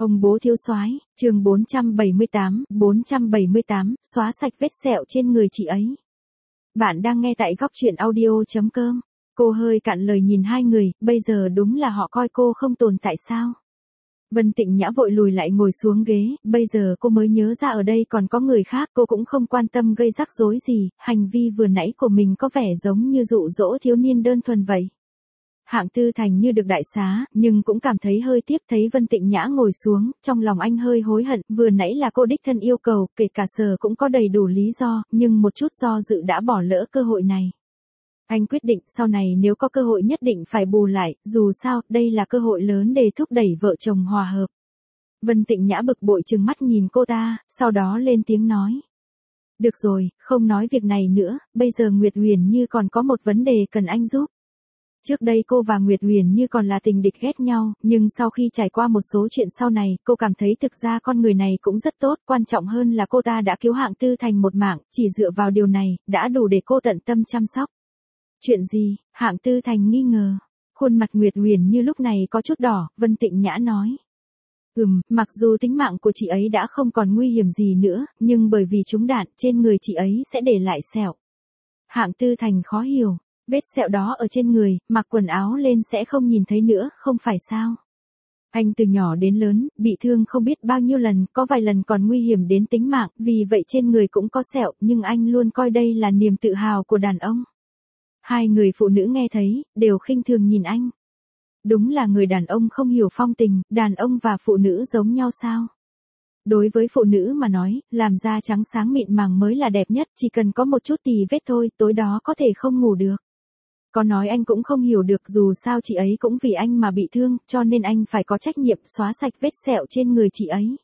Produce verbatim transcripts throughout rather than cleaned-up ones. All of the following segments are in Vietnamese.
Ông bố thiếu soái, chương bốn trăm bảy mươi tám, bốn trăm bảy mươi tám, xóa sạch vết sẹo trên người chị ấy. Bạn đang nghe tại góc truyện audio chấm com. Cô hơi cạn lời nhìn hai người, bây giờ đúng là họ coi cô không tồn tại sao? Vân Tịnh Nhã vội lùi lại ngồi xuống ghế, bây giờ cô mới nhớ ra ở đây còn có người khác, cô cũng không quan tâm gây rắc rối gì, hành vi vừa nãy của mình có vẻ giống như dụ dỗ thiếu niên đơn thuần vậy. Hạng Tư Thành như được đại xá, nhưng cũng cảm thấy hơi tiếc thấy Vân Tịnh Nhã ngồi xuống, trong lòng anh hơi hối hận, vừa nãy là cô đích thân yêu cầu, kể cả Sở cũng có đầy đủ lý do, nhưng một chút do dự đã bỏ lỡ cơ hội này. Anh quyết định sau này nếu có cơ hội nhất định phải bù lại, dù sao, đây là cơ hội lớn để thúc đẩy vợ chồng hòa hợp. Vân Tịnh Nhã bực bội trừng mắt nhìn cô ta, sau đó lên tiếng nói. Được rồi, không nói việc này nữa, bây giờ Nguyệt Huyền Như còn có một vấn đề cần anh giúp. Trước đây cô và Nguyệt Huyền Như còn là tình địch ghét nhau, nhưng sau khi trải qua một số chuyện sau này, cô cảm thấy thực ra con người này cũng rất tốt, quan trọng hơn là cô ta đã cứu Hạng Tư Thành một mạng, chỉ dựa vào điều này, đã đủ để cô tận tâm chăm sóc. Chuyện gì? Hạng Tư Thành nghi ngờ. Khuôn mặt Nguyệt Huyền Như lúc này có chút đỏ, Vân Tịnh Nhã nói. Ừm, mặc dù tính mạng của chị ấy đã không còn nguy hiểm gì nữa, nhưng bởi vì trúng đạn trên người chị ấy sẽ để lại sẹo. Hạng Tư Thành khó hiểu. Vết sẹo đó ở trên người, mặc quần áo lên sẽ không nhìn thấy nữa, không phải sao? Anh từ nhỏ đến lớn, bị thương không biết bao nhiêu lần, có vài lần còn nguy hiểm đến tính mạng, vì vậy trên người cũng có sẹo, nhưng anh luôn coi đây là niềm tự hào của đàn ông. Hai người phụ nữ nghe thấy, đều khinh thường nhìn anh. Đúng là người đàn ông không hiểu phong tình, đàn ông và phụ nữ giống nhau sao? Đối với phụ nữ mà nói, làm da trắng sáng mịn màng mới là đẹp nhất, chỉ cần có một chút tì vết thôi, tối đó có thể không ngủ được. Có nói anh cũng không hiểu được, dù sao chị ấy cũng vì anh mà bị thương, cho nên anh phải có trách nhiệm xóa sạch vết sẹo trên người chị ấy.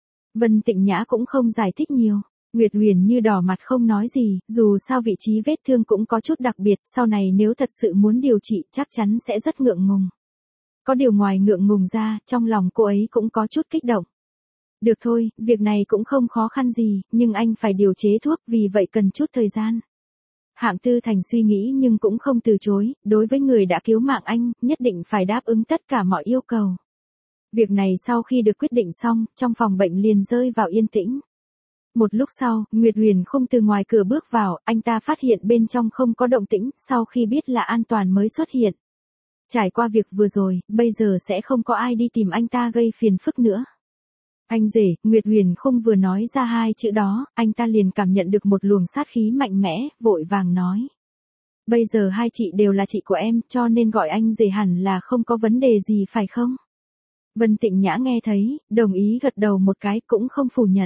Vân Tịnh Nhã cũng không giải thích nhiều. Nguyệt Huyền Như đỏ mặt không nói gì, dù sao vị trí vết thương cũng có chút đặc biệt, sau này nếu thật sự muốn điều trị chắc chắn sẽ rất ngượng ngùng. Có điều ngoài ngượng ngùng ra, trong lòng cô ấy cũng có chút kích động. Được thôi, việc này cũng không khó khăn gì, nhưng anh phải điều chế thuốc, vì vậy cần chút thời gian. Hạng Tư Thành suy nghĩ nhưng cũng không từ chối, đối với người đã cứu mạng anh, nhất định phải đáp ứng tất cả mọi yêu cầu. Việc này sau khi được quyết định xong, trong phòng bệnh liền rơi vào yên tĩnh. Một lúc sau, Nguyệt Huyền Khung từ ngoài cửa bước vào, anh ta phát hiện bên trong không có động tĩnh, sau khi biết là an toàn mới xuất hiện. Trải qua việc vừa rồi, bây giờ sẽ không có ai đi tìm anh ta gây phiền phức nữa. Anh rể, Nguyệt Huyền Khung vừa nói ra hai chữ đó, anh ta liền cảm nhận được một luồng sát khí mạnh mẽ, vội vàng nói. Bây giờ hai chị đều là chị của em, cho nên gọi anh rể hẳn là không có vấn đề gì phải không? Vân Tịnh Nhã nghe thấy, đồng ý gật đầu một cái, cũng không phủ nhận.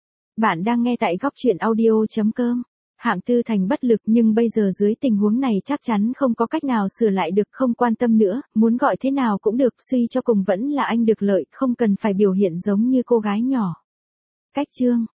Bạn đang nghe tại góc truyện audio chấm com. Hạng Tư Thành bất lực, nhưng bây giờ dưới tình huống này chắc chắn không có cách nào sửa lại được, không quan tâm nữa, muốn gọi thế nào cũng được, suy cho cùng vẫn là anh được lợi, không cần phải biểu hiện giống như cô gái nhỏ. Cách chương